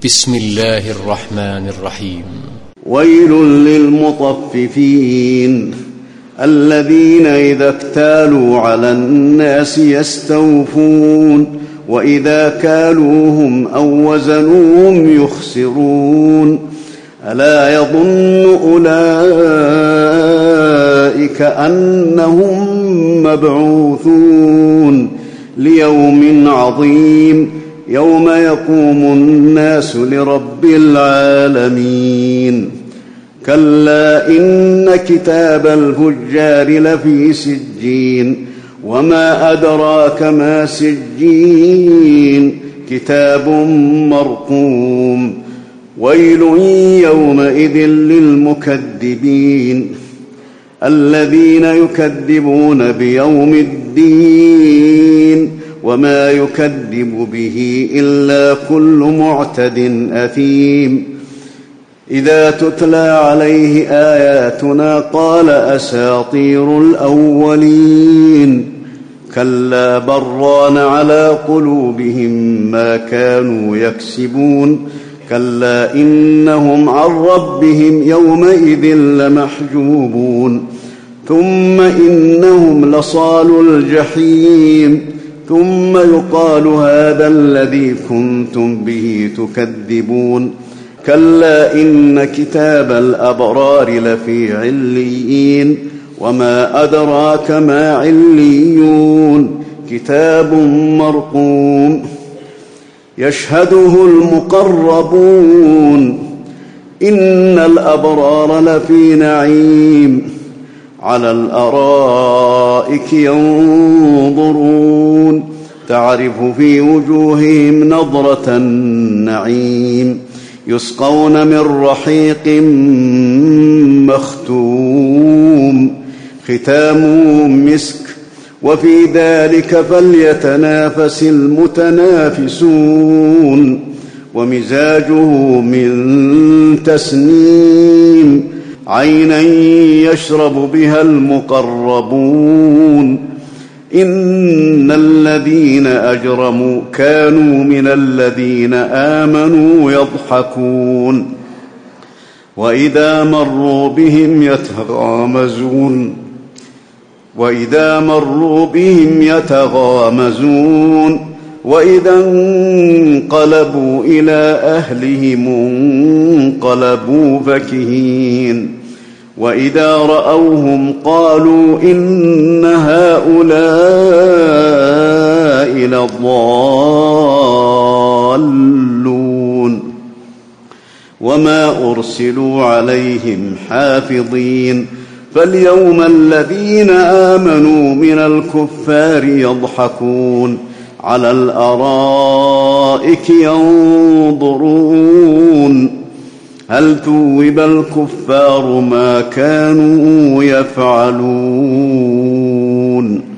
بسم الله الرحمن الرحيم. ويل للمطففين الذين إذا اكتالوا على الناس يستوفون وإذا كالوهم أو وزنوهم يخسرون ألا يظن أولئك أنهم مبعوثون ليوم عظيم يوم يقوم الناس لرب العالمين. كلا إن كتاب الفجار لفي سجين وما أدراك ما سجين كتاب مرقوم. ويل يومئذ للمكذبين الذين يكذبون بيوم الدين وما يكذب به إلا كل معتد أثيم. إذا تتلى عليه آياتنا قال أساطير الأولين كلا بران على قلوبهم ما كانوا يكسبون كلا إنهم عن ربهم يومئذ لمحجوبون ثم إنهم لصالو الجحيم ثم يقال هذا الذي كنتم به تكذبون. كلا إن كتاب الأبرار لفي عليين وما أدراك ما عليون كتاب مرقوم يشهده المقربون إن الأبرار لفي نعيم على الأرائك ينظرون تعرف في وجوههم نضرة النعيم يسقون من رحيق مختوم ختامه مسك وفي ذلك فليتنافس المتنافسون ومزاجه من تسنيم عينا يشرب بها المقربون. إن الذين أجرموا كانوا من الذين آمنوا يضحكون وإذا مروا بهم يتغامزون وإذا انقلبوا إلى أهلهم انقلبوا فكهين وإذا رأوهم قالوا إن هؤلاء لضالون وما أرسلوا عليهم حافظين. فاليوم الذين آمنوا من الكفار يضحكون على الأرائك ينظرون هل ثوب الكفار ما كانوا يفعلون.